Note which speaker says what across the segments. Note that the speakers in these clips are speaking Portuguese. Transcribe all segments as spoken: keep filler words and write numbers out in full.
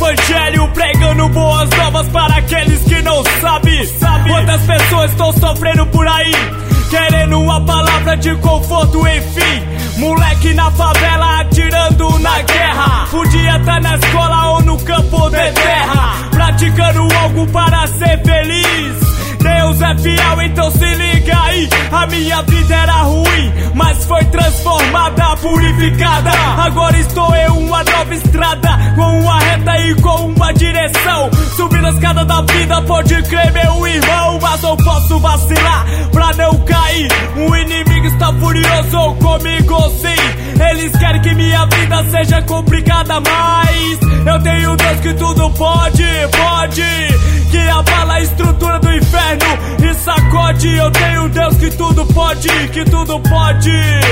Speaker 1: evangelho, pregando boas novas para aqueles que não sabem. Sabe? Quantas pessoas estão sofrendo por aí, querendo uma palavra de conforto, enfim. Moleque na favela atirando na guerra, podia tá na escola ou no campo de terra, praticando algo para ser feliz. Deus é fiel, então se liga aí. A minha vida era ruim, mas foi transformada, purificada. Agora estou em uma nova estrada, com uma reta e com uma direção. Subindo a escada da vida, pode crer, meu irmão. Mas não posso vacilar pra não cair. O inimigo está furioso comigo, sim. Eles querem que minha vida seja complicada, mas eu tenho Deus que tudo pode, pode, que abala a estrutura do inferno e sacode. Eu tenho Deus que tudo pode, que tudo pode.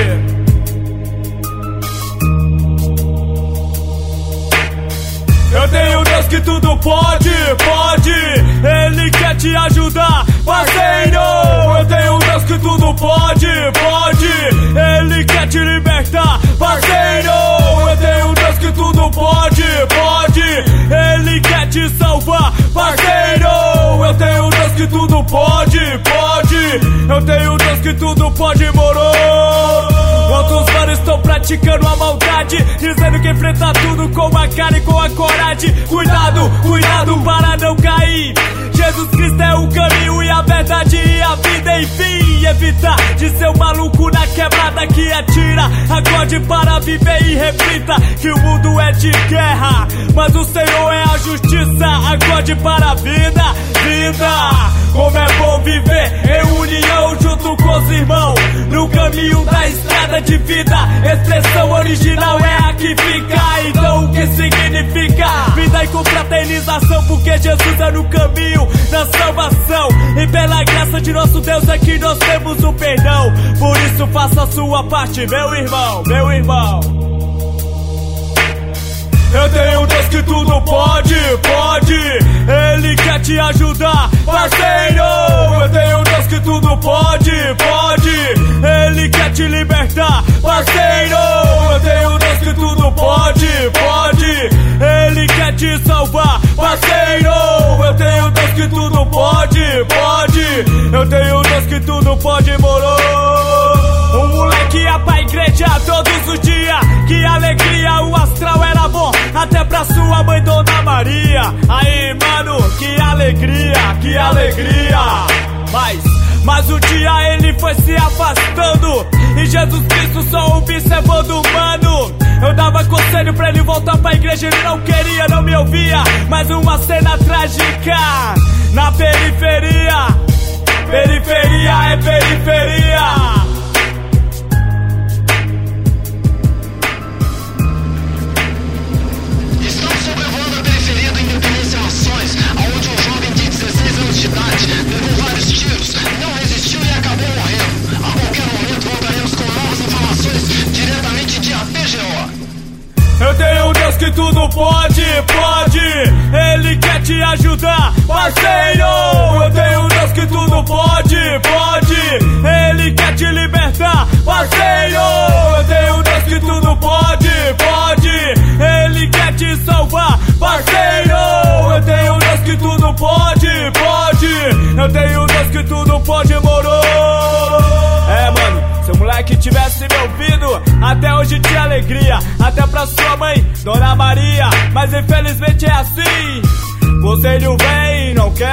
Speaker 1: Eu tenho Deus que tudo pode, pode. Ele quer te ajudar, parceiro. Eu tenho Deus que tudo pode, pode. Ele quer te libertar, parceiro. Eu tenho Deus que tudo pode, pode. Ele quer te salvar, parceiro. Eu tenho Deus que tudo pode, pode. Eu tenho Deus que tudo pode, moro. Outros manos estão praticando a maldade, dizendo que enfrenta tudo com a cara e com a coragem. Cuidado, cuidado para não cair. Jesus Cristo é o caminho e a verdade e a vida, enfim. Evitar de ser um maluco na quebrada que atira. Acorde para viver e reflita que o mundo é de guerra, mas o Senhor é a justiça. Acorde para a vida, vida. Como é bom viver em união junto com os irmãos, no caminho da estrada de vida. Expressão original é a que fica. Então o que significa? Vida e confraternização, porque Jesus é no caminho da salvação. E pela graça de nosso Deus é que nós temos o perdão. Por isso faça a sua parte, meu irmão, meu irmão. Eu tenho Deus que tudo pode, pode. Ele quer te ajudar, parceiro. Eu tenho Deus que tudo pode, pode. Ele quer te libertar, parceiro. Eu tenho Deus que tudo pode, pode. Ele quer te salvar, parceiro. Eu tenho Deus que tudo pode, pode. Eu tenho Deus que tudo pode, moro. Um moleque ia pra igreja todos os dias, que alegria, o astral era bom, até pra sua mãe Dona Maria. Aí mano, que alegria, que alegria. Mas, mas um dia ele foi se afastando, e Jesus Cristo só observando o mano. Eu dava conselho pra ele voltar pra igreja, ele não queria, não me ouvia. Mais uma cena trágica na periferia. Periferia é periferia.
Speaker 2: Levou vários tiros, não resistiu e acabou morrendo. A qualquer momento voltaremos com novas informações diretamente de A P G O.
Speaker 1: Eu tenho um Deus que tudo pode, pode. Ele quer te ajudar, parceiro. Eu tenho um Deus que tudo pode, pode. Ele quer te libertar, parceiro. Eu tenho um Deus que tudo pode, pode. Ele quer te salvar, parceiro. Eu tenho um Deus que tudo pode, pode. Eu tenho um Deus que tudo pode, moro. É, mano, se o moleque tivesse me ouvido, até hoje tinha alegria, até pra sua mãe, Dona Maria. Mas infelizmente é assim, conselho vem, não quer